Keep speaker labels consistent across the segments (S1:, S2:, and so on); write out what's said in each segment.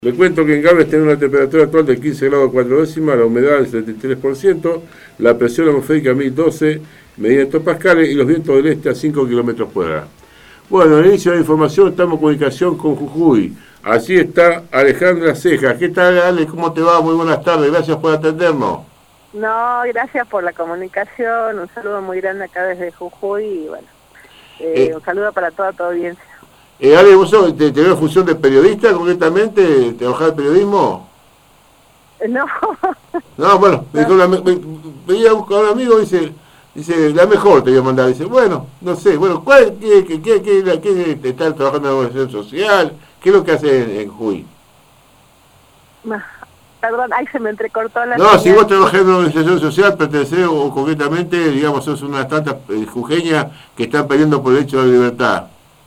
S1: Le cuento que en Galvez tiene una temperatura actual de 15 grados 4 décimas, la humedad del 73%, la presión atmosférica 1012 medida en hectopascales y los vientos del este a 5 kilómetros por hora. Bueno, al inicio de la información estamos en comunicación con Jujuy. Así está Alejandra Cejas. ¿Qué tal, Ale? ¿Cómo te va? Muy buenas tardes. Gracias por atendernos.
S2: No, gracias por la comunicación. Un saludo muy grande acá desde Jujuy y bueno, un saludo para toda tu audiencia.
S1: Ale, ¿vos tenés una función de periodista concretamente? ¿Trabajás de periodismo?
S2: No.
S1: No, bueno, no. Veía a un amigo y dice, la mejor te voy a mandar. Dice, bueno, no sé, bueno, ¿qué está trabajando en la organización social? ¿Qué es lo que hace en Jujuy?
S2: Perdón, ahí se me entrecortó la
S1: No,
S2: señal.
S1: si vos trabajás en una organización social, pertenecés o concretamente, digamos, sos una de tantas jujeñas que están peleando por el derecho a la libertad.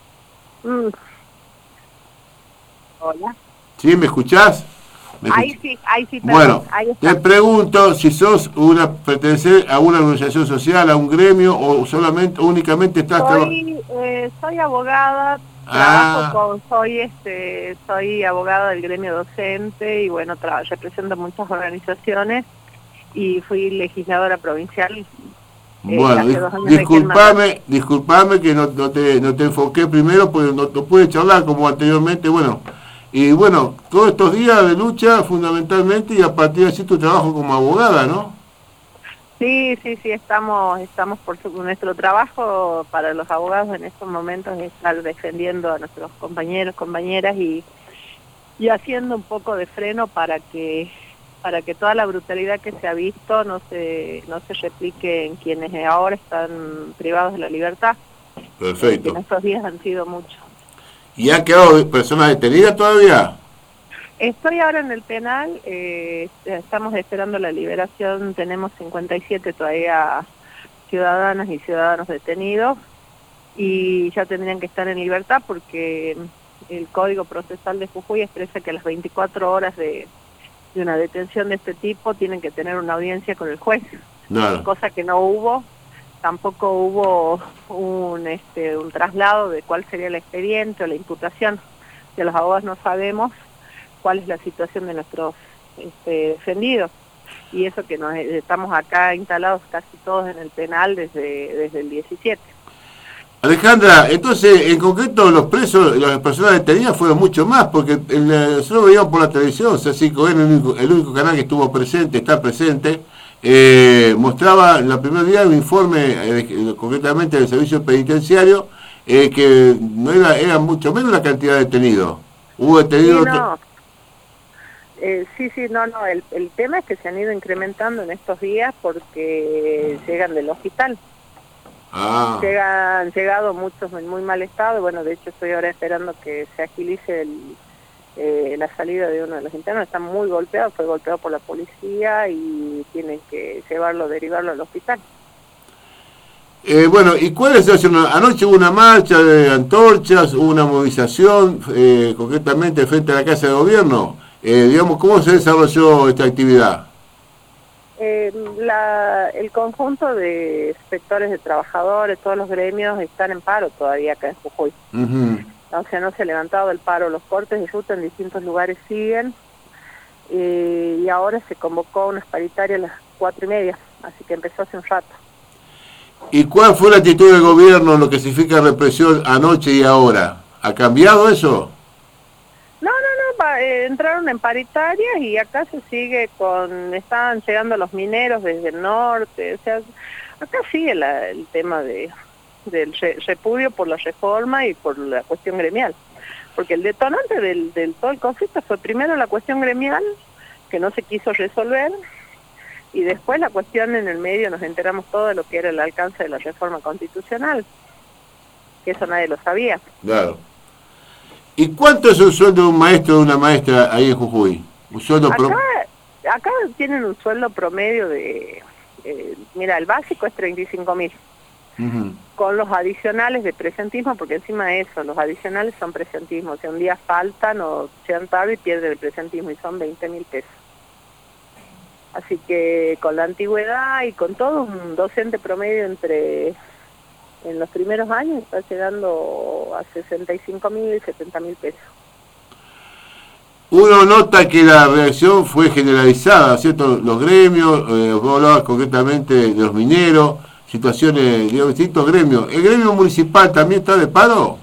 S2: Hola.
S1: ¿Sí? ¿Me escuchás?
S2: Ahí sí, perdón.
S1: Bueno,
S2: ahí está.
S1: te pregunto si pertenecés a una organización social, a un gremio, o solamente, únicamente estás trabajando.
S2: Soy abogada, soy abogada del gremio docente y bueno, represento muchas organizaciones y fui legisladora provincial.
S1: Bueno, disculpame que no te enfoqué primero, porque no pude charlar como anteriormente, bueno. Y bueno, todos estos días de lucha fundamentalmente y a partir de así tu trabajo como abogada, ¿no?
S2: Sí, estamos por nuestro trabajo para los abogados en estos momentos es estar defendiendo a nuestros compañeros, compañeras y haciendo un poco de freno para que toda la brutalidad que se ha visto no se replique en quienes ahora están privados de la libertad.
S1: Perfecto.
S2: Que en estos días han sido muchos.
S1: ¿Y han quedado personas detenidas todavía?
S2: Estoy ahora en el penal, estamos esperando la liberación, tenemos 57 todavía ciudadanas y ciudadanos detenidos y ya tendrían que estar en libertad porque el Código Procesal de Jujuy expresa que a las 24 horas de una detención de este tipo tienen que tener una audiencia con el juez, cosa que no hubo. Tampoco hubo un traslado de cuál sería el expediente o la imputación. De los abogados no sabemos cuál es la situación de nuestros defendidos. Y eso que estamos acá instalados casi todos en el penal desde el 17.
S1: Alejandra, entonces, en concreto, los presos, las personas detenidas fueron mucho más, porque nosotros veíamos por la televisión, C5N, el único canal que estuvo presente, está presente, mostraba en el primer día un informe, concretamente del servicio penitenciario, que no era mucho menos la cantidad de detenidos. Hubo detenidos...
S2: El tema es que se han ido incrementando en estos días porque llegan del hospital. Han llegado muchos en muy mal estado, bueno, de hecho estoy ahora esperando que se agilice la salida de uno de los internos, está muy golpeado, fue golpeado por la policía y tienen que derivarlo al hospital.
S1: Bueno, ¿y cuál es la situación? Anoche hubo una marcha de antorchas, hubo una movilización, concretamente frente a la Casa de Gobierno. Digamos, ¿cómo se desarrolló esta actividad?
S2: El conjunto de sectores de trabajadores, todos los gremios están en paro todavía acá en Jujuy. O sea, no se ha levantado el paro, los cortes de ruta en distintos lugares siguen y ahora se convocó unas paritarias a las 4:30, así que empezó hace un rato.
S1: ¿Y cuál fue la actitud del gobierno en lo que significa represión anoche y ahora? ¿Ha cambiado eso?
S2: No, entraron en paritarias y acá se sigue estaban llegando los mineros desde el norte, o sea, acá sigue el tema del repudio por la reforma y por la cuestión gremial, porque el detonante del todo el conflicto fue primero la cuestión gremial, que no se quiso resolver, y después la cuestión en el medio, nos enteramos todo de lo que era el alcance de la reforma constitucional, que eso nadie lo sabía.
S1: Claro. ¿Y cuánto es un sueldo de un maestro o de una maestra ahí en Jujuy? Un sueldo
S2: acá tienen un sueldo promedio de... mira, el básico es 35.000. Con los adicionales de presentismo, porque encima de eso, los adicionales son presentismo. O sea, un día faltan o se han tarde y pierden el presentismo y son 20.000 pesos. Así que con la antigüedad y con todo, un docente promedio en los primeros años está llegando a 65.000, 70.000 pesos.
S1: Uno nota que la reacción fue generalizada, ¿cierto? Los gremios, vos hablabas concretamente de los mineros, situaciones de distintos gremios. ¿El gremio municipal también está de paro?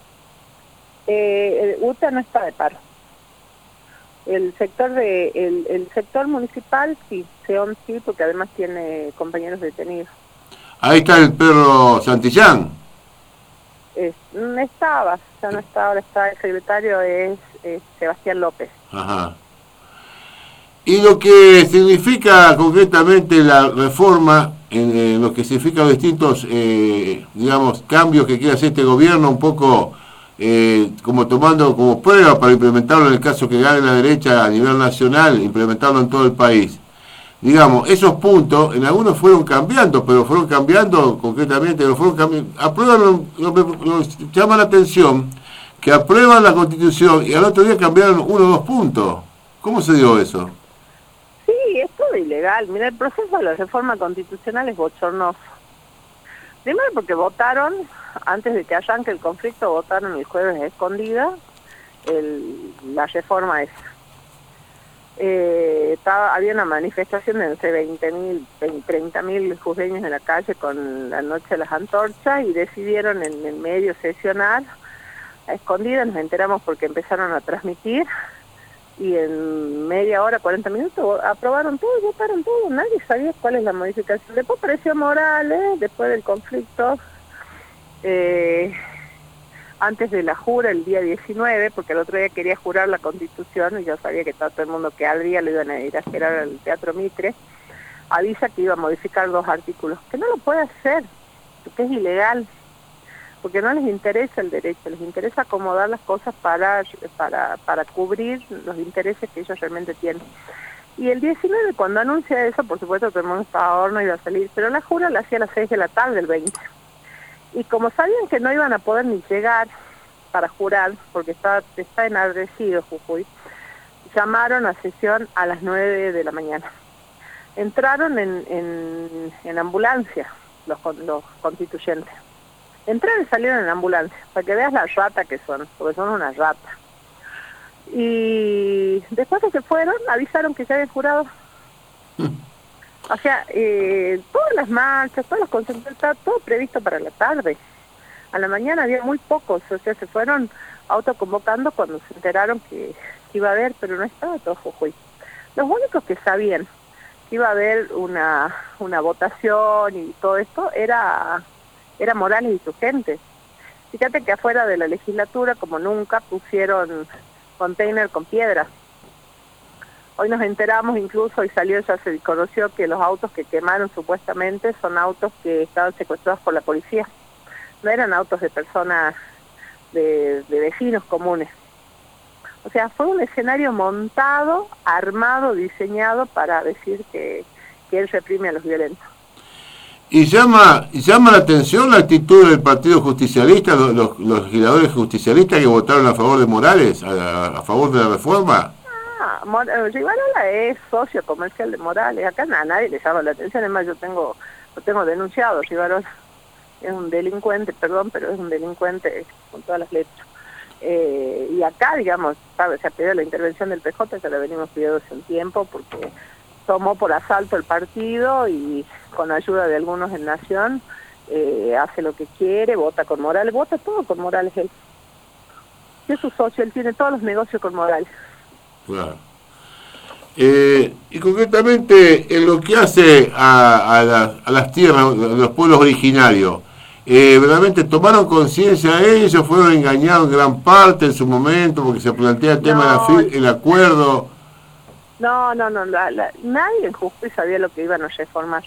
S2: El UTA no está de paro. El sector municipal sí, SEON sí, porque además tiene compañeros detenidos.
S1: Ahí está el perro Santillán.
S2: No estaba, ya no está, ahora está el secretario, es Sebastián López.
S1: Ajá. Y lo que significa concretamente la reforma, en lo que significa los distintos, digamos, cambios que quiere hacer este gobierno, un poco como tomando como prueba para implementarlo en el caso que gane la derecha a nivel nacional, implementarlo en todo el país. Digamos, esos puntos, en algunos fueron cambiando, pero fueron cambiando concretamente, aprueban, nos llama la atención que aprueban la Constitución y al otro día cambiaron 1 o 2 puntos. ¿Cómo se dio eso?
S2: Sí, es todo ilegal. Mira, el proceso de la reforma constitucional es bochornoso. Primero porque votaron, antes de que arranque el conflicto, votaron el jueves a escondida la reforma esa. Había una manifestación de entre 20.000, 30.000 jujeños en la calle con la noche de las antorchas y decidieron en el medio sesionar a escondidas. Nos enteramos porque empezaron a transmitir y en media hora, 40 minutos aprobaron todo, votaron todo, nadie sabía cuál es la modificación. Después apareció Morales, después del conflicto, antes de la jura, el día 19, porque el otro día quería jurar la Constitución y yo sabía que todo el mundo que al día lo iban a ir a esperar al Teatro Mitre, avisa que iba a modificar 2 artículos, que no lo puede hacer, porque es ilegal, porque no les interesa el derecho, les interesa acomodar las cosas para cubrir los intereses que ellos realmente tienen. Y el 19, cuando anuncia eso, por supuesto todo el mundo estaba a horno, iba a salir, pero la jura la hacía a las 6 de la tarde, el 20. Y como sabían que no iban a poder ni llegar para jurar, porque está enardecido Jujuy, llamaron a sesión a las 9 de la mañana. Entraron en ambulancia los constituyentes. Entraron y salieron en ambulancia, para que veas la rata que son, porque son una rata. Y después de que fueron, avisaron que ya habían jurado. O sea, todas las marchas, todos los conciertos, estaba todo previsto para la tarde. A la mañana había muy pocos, o sea, se fueron autoconvocando cuando se enteraron que iba a haber, pero no estaba todo Jujuy. Los únicos que sabían que iba a haber una votación y todo esto era Morales y su gente. Fíjate que afuera de la legislatura, como nunca, pusieron container con piedras. Hoy nos enteramos incluso, y ya se conoció que los autos que quemaron supuestamente son autos que estaban secuestrados por la policía. No eran autos de personas, de vecinos comunes. O sea, fue un escenario montado, armado, diseñado para decir que él reprime a los violentos.
S1: Y llama la atención la actitud del Partido Justicialista, los legisladores justicialistas que votaron a favor de Morales, a favor de la reforma.
S2: Rivarola es socio comercial de Morales, acá a nadie le llama la atención, además lo tengo denunciado. Rivarola es un delincuente, perdón, pero es un delincuente con todas las letras. Y acá, digamos, se ha pedido la intervención del PJ, ya la venimos pidiendo hace un tiempo, porque tomó por asalto el partido y con ayuda de algunos en Nación hace lo que quiere, vota con Morales, vota todo con Morales él. Es su socio, él tiene todos los negocios con Morales.
S1: Claro. Y concretamente en lo que hace a las tierras, a los pueblos originarios, ¿verdaderamente tomaron conciencia de ellos? ¿Fueron engañados en gran parte en su momento porque se plantea el tema del acuerdo?
S2: No, nadie en Jujuy sabía lo que iban a reformar.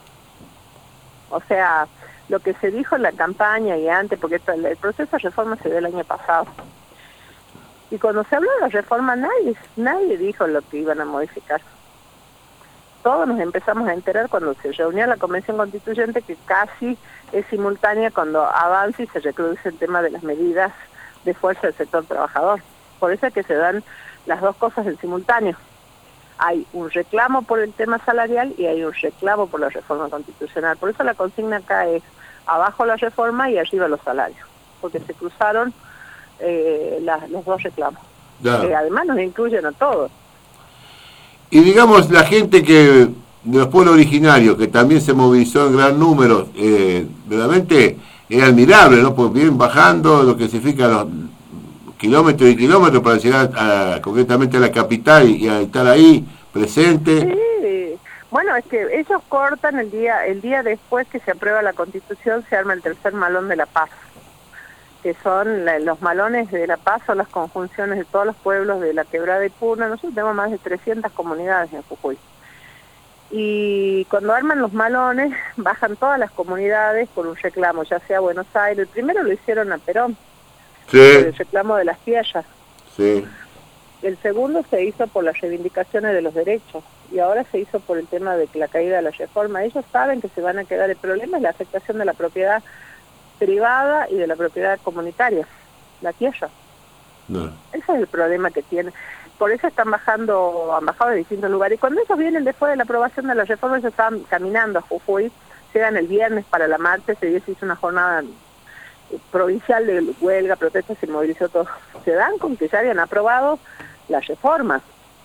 S2: O sea, lo que se dijo en la campaña y antes, porque el proceso de reforma se dio el año pasado. Y cuando se habló de la reforma, nadie dijo lo que iban a modificar. Todos nos empezamos a enterar cuando se reunió la Convención Constituyente, que casi es simultánea cuando avanza y se reproduce el tema de las medidas de fuerza del sector trabajador. Por eso es que se dan las dos cosas en simultáneo. Hay un reclamo por el tema salarial y hay un reclamo por la reforma constitucional. Por eso la consigna acá es abajo la reforma y arriba los salarios, porque se cruzaron los dos reclamos.
S1: Claro.
S2: Además nos incluyen a todos.
S1: Y digamos, la gente que de los pueblos originarios, que también se movilizó en gran número, realmente es admirable, ¿no? Porque vienen bajando lo que significa los kilómetros y kilómetros para llegar concretamente a la capital y a estar ahí presente.
S2: Sí, bueno, es que ellos cortan el día después que se aprueba la Constitución, se arma el tercer malón de La Paz, que son los malones de La Paz, son las conjunciones de todos los pueblos de la Quebrada y Puna. Nosotros tenemos más de 300 comunidades en Jujuy. Y cuando arman los malones, bajan todas las comunidades por un reclamo, ya sea a Buenos Aires. El primero lo hicieron a Perón,
S1: Sí,
S2: por el reclamo de las tierras.
S1: sí,
S2: El segundo se hizo por las reivindicaciones de los derechos. Y ahora se hizo por el tema de la caída de la reforma. Ellos saben que se van a quedar. El problema es la afectación de la propiedad privada y de la propiedad comunitaria, la tierra.
S1: no,
S2: Ese es el problema que tienen. Por eso han bajado de distintos lugares. Y cuando ellos vienen después de la aprobación de la reforma, ellos estaban caminando a Jujuy, llegan el viernes para la marcha, ese día se hizo una jornada provincial de huelga, protestas, se movilizó todo. Se dan con que ya habían aprobado las reformas.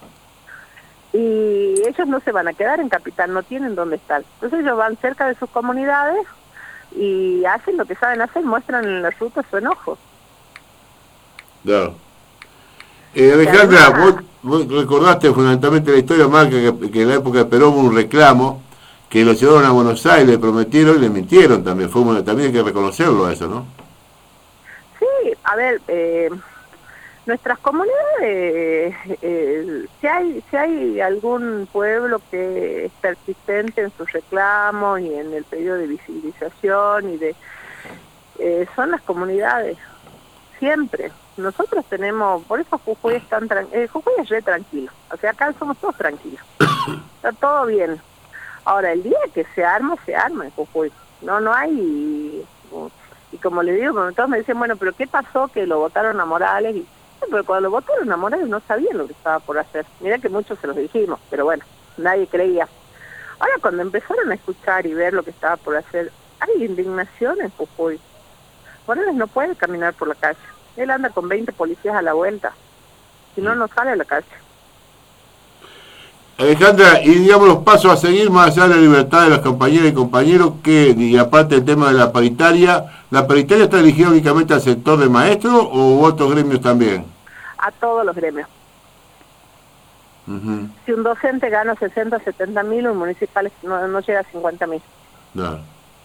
S2: Y ellos no se van a quedar en Capital, no tienen dónde estar. Entonces ellos van cerca de sus comunidades y hacen lo que saben hacer, muestran en las rutas su enojo.
S1: claro. Alejandra, vos recordaste fundamentalmente la historia, marca que en la época de Perón hubo un reclamo, que lo llevaron a Buenos Aires, le prometieron y le mintieron también. También hay que reconocerlo a eso, ¿no?
S2: Sí, a ver, nuestras comunidades, si hay algún pueblo que es persistente en sus reclamos y en el pedido de visibilización son las comunidades, siempre. Nosotros tenemos, por eso Jujuy es tan Jujuy es re tranquilo, o sea, acá somos todos tranquilos, está todo bien. Ahora, el día que se arma en Jujuy, no hay, y como le digo, todos me dicen, bueno, pero ¿qué pasó que lo votaron a Morales? Pero cuando lo votaron a Morales no sabían lo que estaba por hacer, mirá que muchos se los dijimos, pero bueno, nadie creía. Ahora cuando empezaron a escuchar y ver lo que estaba por hacer, hay indignación en Jujuy. Morales no puede caminar por la calle. Él anda con 20 policías a la vuelta. Si no, no sale a la calle.
S1: Alejandra, y digamos los pasos a seguir más allá de la libertad de las compañeras y compañeros, y aparte del tema de ¿la paritaria está dirigida únicamente al sector de maestros o otros gremios también?
S2: A todos los gremios.
S1: Uh-huh.
S2: Si un docente gana 60, 70 mil, un municipal no llega a 50 mil.
S1: No.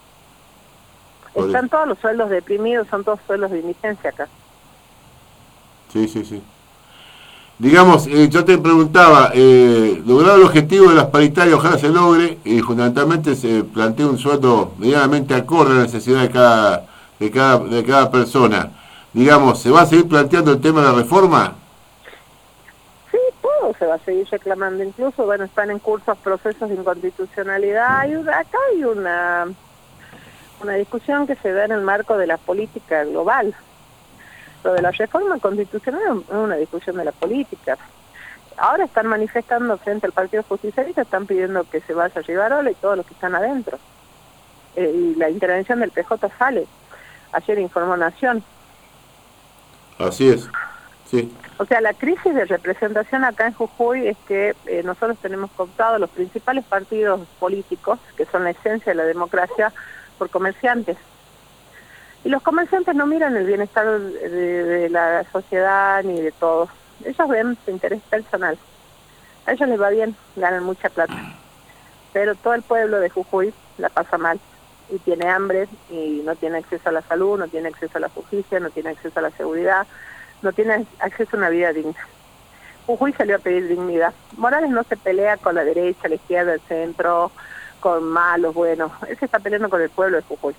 S2: Están todos los sueldos deprimidos, son todos sueldos de indigencia acá.
S1: Sí. Digamos, yo te preguntaba, lograr el objetivo de las paritarias, ojalá se logre, y fundamentalmente se plantea un sueldo medianamente acorde a la necesidad de cada persona. Digamos, ¿se va a seguir planteando el tema de la reforma?
S2: Sí, todo se va a seguir reclamando. Incluso, bueno, están en curso procesos de inconstitucionalidad. Acá hay una discusión que se da en el marco de la política global. Lo de la reforma constitucional es una discusión de la política. Ahora están manifestando frente al Partido Justicialista, están pidiendo que se vaya a Rivarola y todos los que están adentro. Y la intervención del PJ sale. Ayer informó Nación.
S1: Así es, sí.
S2: O sea, la crisis de representación acá en Jujuy es que nosotros tenemos cooptados los principales partidos políticos, que son la esencia de la democracia, por comerciantes. Y los comerciantes no miran el bienestar de la sociedad ni de todos. Ellos ven su interés personal. A ellos les va bien, ganan mucha plata. Pero todo el pueblo de Jujuy la pasa mal. Y tiene hambre, y no tiene acceso a la salud, no tiene acceso a la justicia, no tiene acceso a la seguridad, no tiene acceso a una vida digna. Jujuy salió a pedir dignidad. Morales no se pelea con la derecha, la izquierda, el centro, con malos, buenos. Él se está peleando con el pueblo de Jujuy.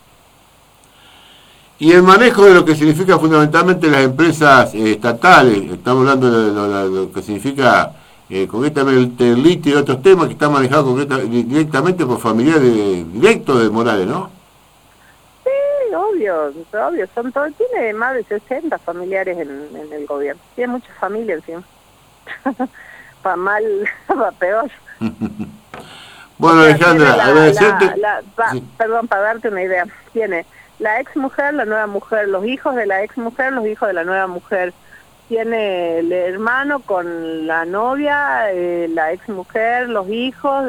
S1: Y el manejo de lo que significa fundamentalmente las empresas estatales, estamos hablando de lo que significa concretamente el litio y otros temas que están manejados directamente por familiares directos de Morales, ¿no?
S2: Sí, obvio, son todos, tiene más de 60 familiares en el gobierno, tiene muchas familias encima, para mal, para peor.
S1: Bueno,
S2: o sea,
S1: Alejandra, agradecerte.
S2: Sí. Perdón, para darte una idea, tiene la ex mujer, la nueva mujer, los hijos de la ex mujer, los hijos de la nueva mujer, tiene el hermano con la novia, la ex mujer, los hijos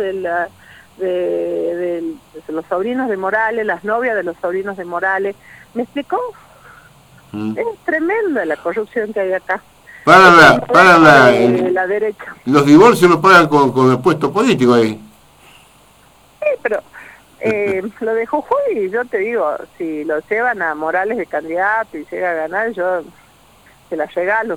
S2: de los sobrinos de Morales, las novias de los sobrinos de Morales. ¿Me explicó? Es tremenda la corrupción que hay acá.
S1: Para
S2: la derecha.
S1: Los divorcios los pagan con el puesto político ahí.
S2: Sí, pero lo de Jujuy, yo te digo, si lo llevan a Morales de candidato y llega a ganar, yo se la regalo.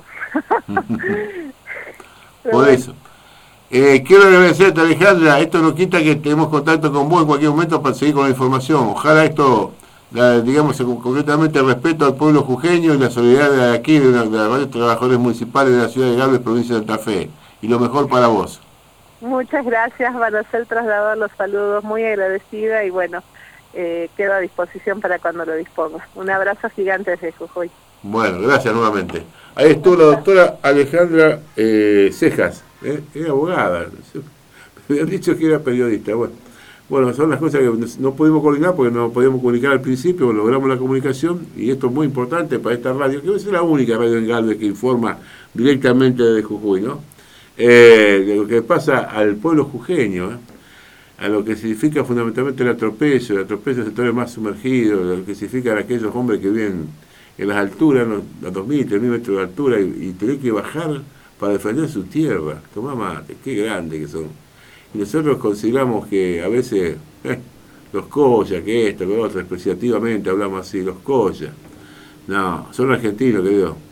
S1: Por eso. Quiero agradecerte, Alejandra. Esto no quita que tenemos contacto con vos en cualquier momento para seguir con la información. Ojalá esto, digamos, concretamente el respeto al pueblo jujeño y la solidaridad de aquí, de varios trabajadores municipales de la ciudad de Galvez, provincia de Santa Fe. Y lo mejor para vos.
S2: Muchas gracias, van a ser trasladados los saludos, muy agradecida y bueno, quedo a disposición para cuando lo disponga. Un abrazo gigante desde Jujuy.
S1: Bueno, gracias nuevamente. Ahí estuvo la doctora Alejandra Cejas, es abogada, me habían dicho que era periodista. Bueno, son las cosas que no pudimos coordinar porque no podíamos comunicar al principio, logramos la comunicación y esto es muy importante para esta radio, que es la única radio en Galvez que informa directamente desde Jujuy, ¿no? De lo que pasa al pueblo jujeño, a lo que significa fundamentalmente el atropello de sectores más sumergidos, a lo que significa aquellos hombres que viven en las alturas, a 2.000, 3.000 metros de altura y tener que bajar para defender su tierra. Tomá mate, qué grandes que son. Y nosotros consideramos que a veces los collas, que esto, lo otro, despreciativamente hablamos así, los collas. No, son argentinos, querido.